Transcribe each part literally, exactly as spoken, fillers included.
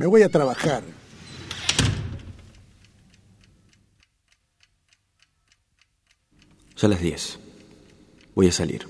Me voy a trabajar. Ya las diez. Voy a salir.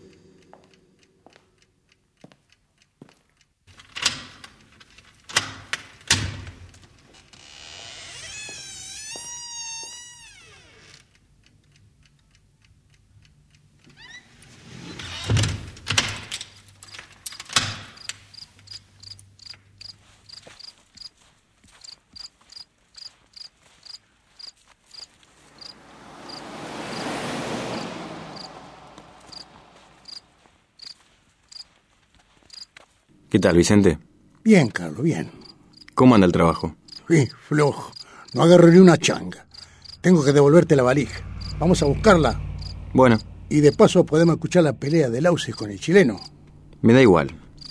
¿Qué tal, Vicente? Bien, Carlos, bien. ¿Cómo anda el trabajo? Sí, flojo. No agarro ni una changa. Tengo que devolverte la valija. Vamos a buscarla. Bueno. Y de paso podemos escuchar la pelea de Lauce con el chileno. Me da igual.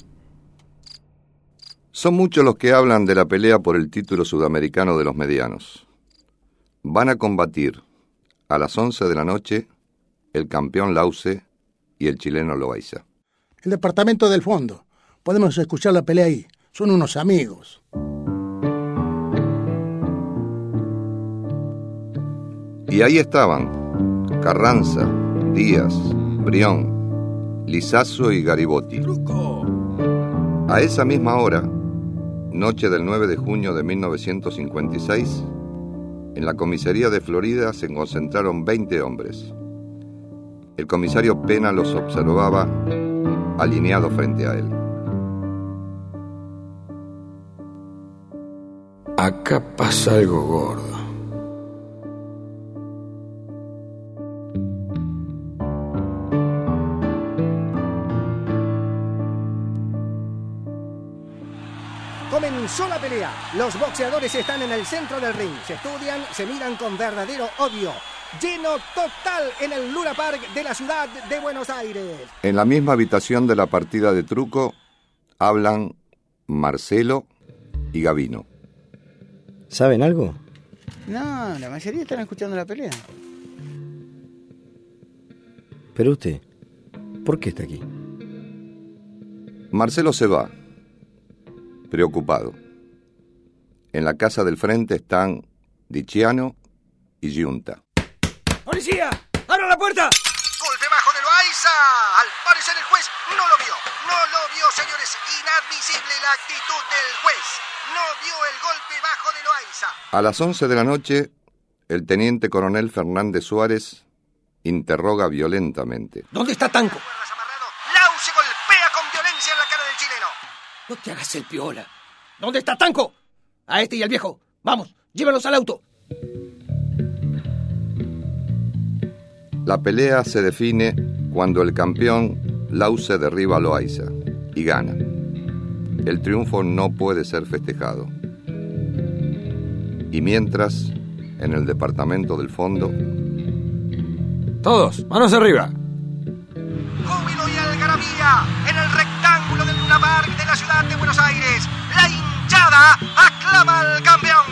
Son muchos los que hablan de la pelea por el título sudamericano de los medianos. Van a combatir a las once de la noche el campeón Lauce y el chileno Loaiza. El departamento del fondo. Podemos escuchar la pelea ahí. Son unos amigos. Y ahí estaban Carranza, Díaz, Brión, Lizazo y Garibotti. A esa misma hora, noche del nueve de junio de mil novecientos cincuenta y seis, en la comisaría de Florida se concentraron veinte hombres. El comisario Pena los observaba alineados frente a él. Acá pasa algo gordo. Comenzó la pelea. Los boxeadores están en el centro del ring. Se estudian, se miran con verdadero odio. Lleno total en el Luna Park de la ciudad de Buenos Aires. En la misma habitación de la partida de truco hablan Marcelo y Gavino. ¿Saben algo? No, la mayoría están escuchando la pelea. Pero usted, ¿por qué está aquí? Marcelo se va, preocupado. En la casa del frente están Diciano y Giunta. ¡Policía! ¡Abra la puerta! Golpe bajo de Loaiza. Al parecer el juez no lo vio. No lo vio, señores. Inadmisible la actitud del juez. No vio el golpe bajo de Loaiza. A las once de la noche, el teniente coronel Fernández Suárez interroga violentamente. ¿Dónde está Tanco? Lauce golpea con violencia en la cara del chileno. No te hagas el piola. ¿Dónde está Tanco? A este y al viejo. Vamos, llévalos al auto. La pelea se define cuando el campeón Lauce derriba a Loaiza y gana. El triunfo no puede ser festejado. Y mientras, en el departamento del fondo... Todos, manos arriba. Júbilo y algarabía en el rectángulo del Luna Park de la ciudad de Buenos Aires. La hinchada aclama al campeón.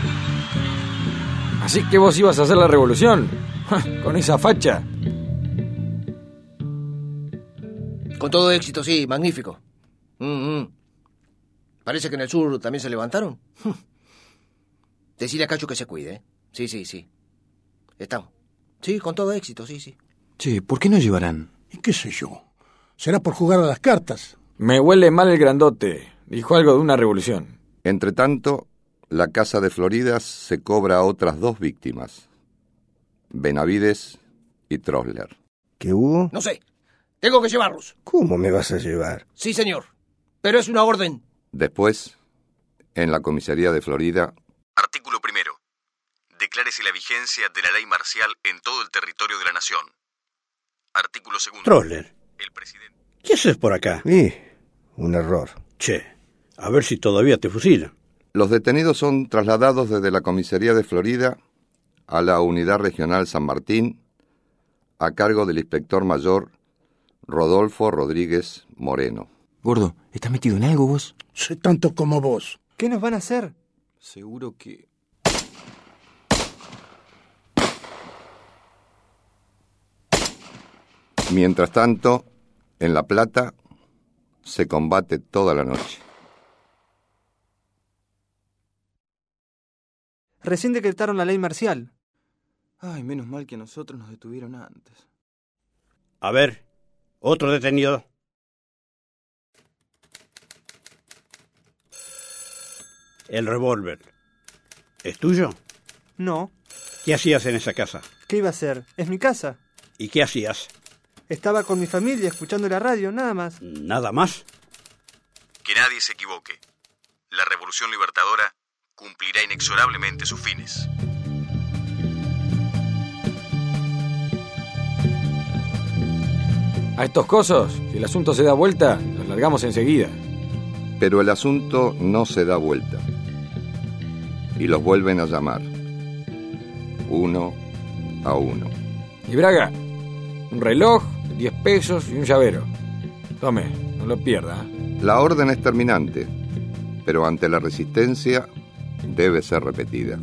Así que vos ibas a hacer la revolución. Con esa facha. Con todo éxito, sí, magnífico. Mm-hmm. Parece que en el sur también se levantaron. Decile a Cacho que se cuide, ¿eh? Sí, sí, sí. Estamos. Sí, con todo éxito, sí, sí. Che, ¿por qué no llevarán? ¿Y qué sé yo? ¿Será por jugar a las cartas? Me huele mal el grandote. Dijo algo de una revolución. Entre tanto, la casa de Florida se cobra a otras dos víctimas. Benavides y Trosler. ¿Qué hubo? No sé. Tengo que llevarlos. ¿Cómo me vas a llevar? Sí, señor. Pero es una orden. Después, en la comisaría de Florida... Artículo primero. Declárese la vigencia de la ley marcial en todo el territorio de la nación. Artículo segundo. Trosler. El presidente... ¿Qué haces por acá? Sí, un error. Che, a ver si todavía te fusilan. Los detenidos son trasladados desde la comisaría de Florida a la Unidad Regional San Martín, a cargo del inspector mayor Rodolfo Rodríguez Moreno. Gordo, ¿estás metido en algo vos? Sé tanto como vos. ¿Qué nos van a hacer? Seguro que... Mientras tanto, en La Plata se combate toda la noche. Recién decretaron la ley marcial. Ay, menos mal que a nosotros nos detuvieron antes. A ver, otro detenido. El revólver. ¿Es tuyo? No. ¿Qué hacías en esa casa? ¿Qué iba a hacer? Es mi casa. ¿Y qué hacías? Estaba con mi familia escuchando la radio, nada más. ¿Nada más? Que nadie se equivoque. La Revolución Libertadora cumplirá inexorablemente sus fines. A estos cosos, si el asunto se da vuelta, los largamos enseguida. Pero el asunto no se da vuelta. Y los vuelven a llamar. Uno a uno. Y Braga, un reloj, diez pesos y un llavero. Tome, no lo pierda. ¿eh? La orden es terminante, pero ante la resistencia debe ser repetida.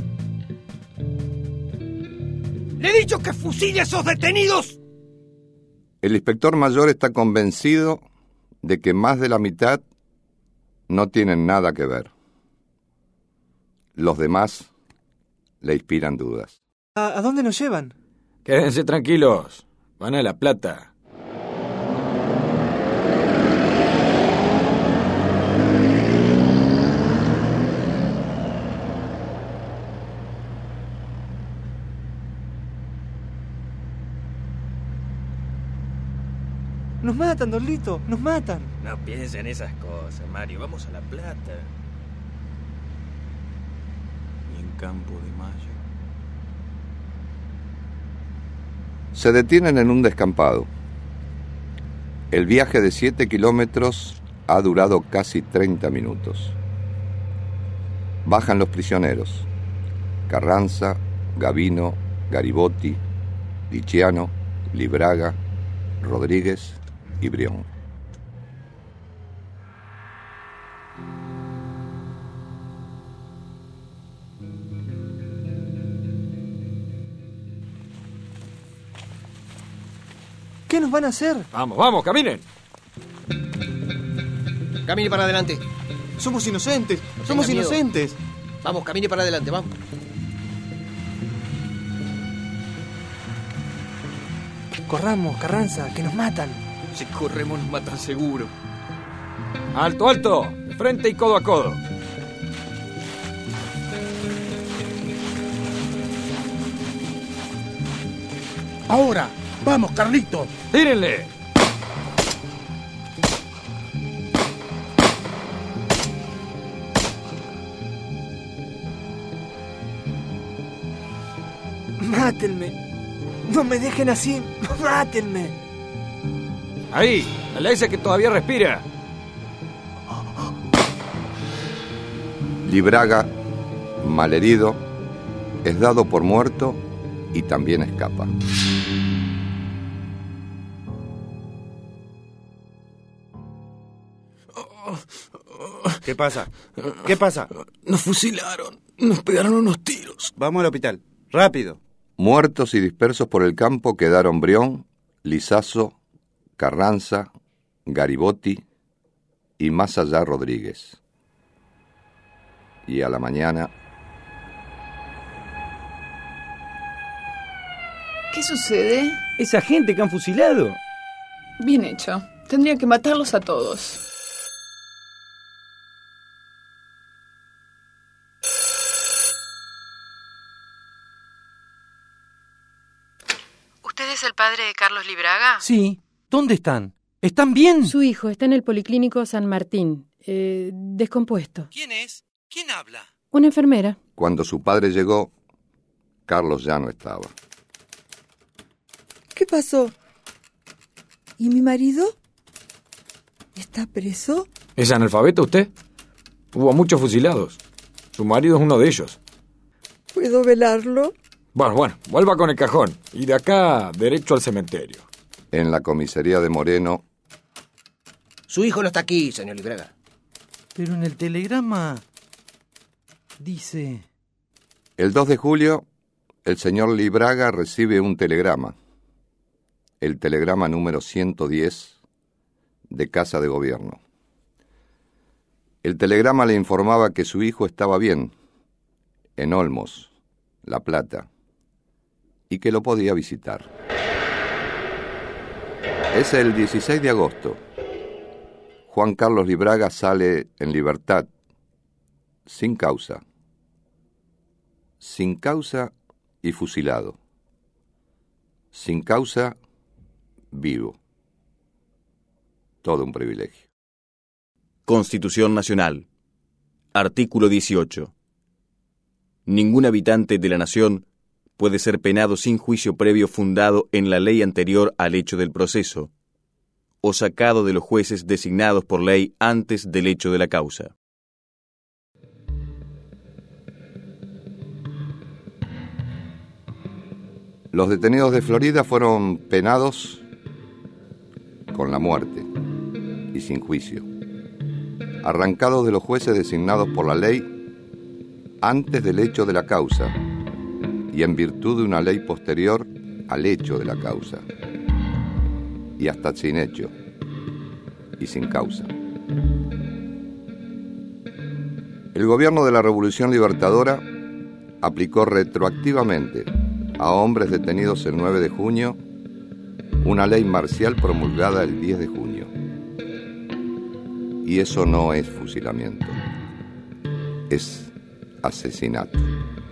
¡Le he dicho que fusile a esos detenidos! El inspector mayor está convencido de que más de la mitad no tienen nada que ver. Los demás le inspiran dudas. ¿A, a dónde nos llevan? Quédense tranquilos, van a La Plata. Nos matan, Dorlito, nos matan. No piensen en esas cosas, Mario. Vamos a La Plata. Y en Campo de Mayo. Se detienen en un descampado. El viaje de siete kilómetros ha durado casi treinta minutos. Bajan los prisioneros. Carranza, Gavino, Garibotti, Liciano, Libraga, Rodríguez y Brión. ¿Qué nos van a hacer? Vamos, vamos, caminen. Camine para adelante. Somos inocentes, No somos tenga miedo. inocentes. Vamos, camine para adelante, vamos. Corramos, Carranza, que nos matan. Si corremos nos matan seguro. Alto, alto, de frente y codo a codo. Ahora, vamos, Carlito. ¡Tírenle! Mátenme. No me dejen así. Mátenme. Ahí, a ese que todavía respira. Libraga, malherido, es dado por muerto y también escapa. ¿Qué pasa? ¿Qué pasa? Nos fusilaron, nos pegaron unos tiros. Vamos al hospital. Rápido. Muertos y dispersos por el campo quedaron Brión, Lizaso, Carranza, Garibotti y más allá Rodríguez. Y a la mañana... ¿Qué sucede? Esa gente que han fusilado. Bien hecho. Tendría que matarlos a todos. ¿Usted es el padre de Carlos Libraga? Sí. ¿Dónde están? ¿Están bien? Su hijo está en el Policlínico San Martín, eh, descompuesto. ¿Quién es? ¿Quién habla? Una enfermera. Cuando su padre llegó, Carlos ya no estaba. ¿Qué pasó? ¿Y mi marido? ¿Está preso? ¿Es analfabeta usted? Hubo muchos fusilados. Su marido es uno de ellos. ¿Puedo velarlo? Bueno, bueno, vuelva con el cajón. Y de acá, derecho al cementerio. En la comisaría de Moreno... Su hijo no está aquí, señor Libraga. Pero en el telegrama... dice... El dos de julio, el señor Libraga recibe un telegrama. El telegrama número ciento diez de Casa de Gobierno. El telegrama le informaba que su hijo estaba bien. en Olmos, La Plata, y que lo podía visitar. Es el dieciséis de agosto. Juan Carlos Libraga sale en libertad, sin causa. Sin causa y fusilado. Sin causa, vivo. Todo un privilegio. Constitución Nacional. Artículo dieciocho. Ningún habitante de la nación puede ser penado sin juicio previo fundado en la ley anterior al hecho del proceso, o sacado de los jueces designados por ley antes del hecho de la causa. Los detenidos de Florida fueron penados con la muerte y sin juicio, arrancados de los jueces designados por la ley antes del hecho de la causa y en virtud de una ley posterior al hecho de la causa, y hasta sin hecho y sin causa. El gobierno de la Revolución Libertadora aplicó retroactivamente a hombres detenidos el nueve de junio una ley marcial promulgada el diez de junio. Y eso no es fusilamiento, es asesinato.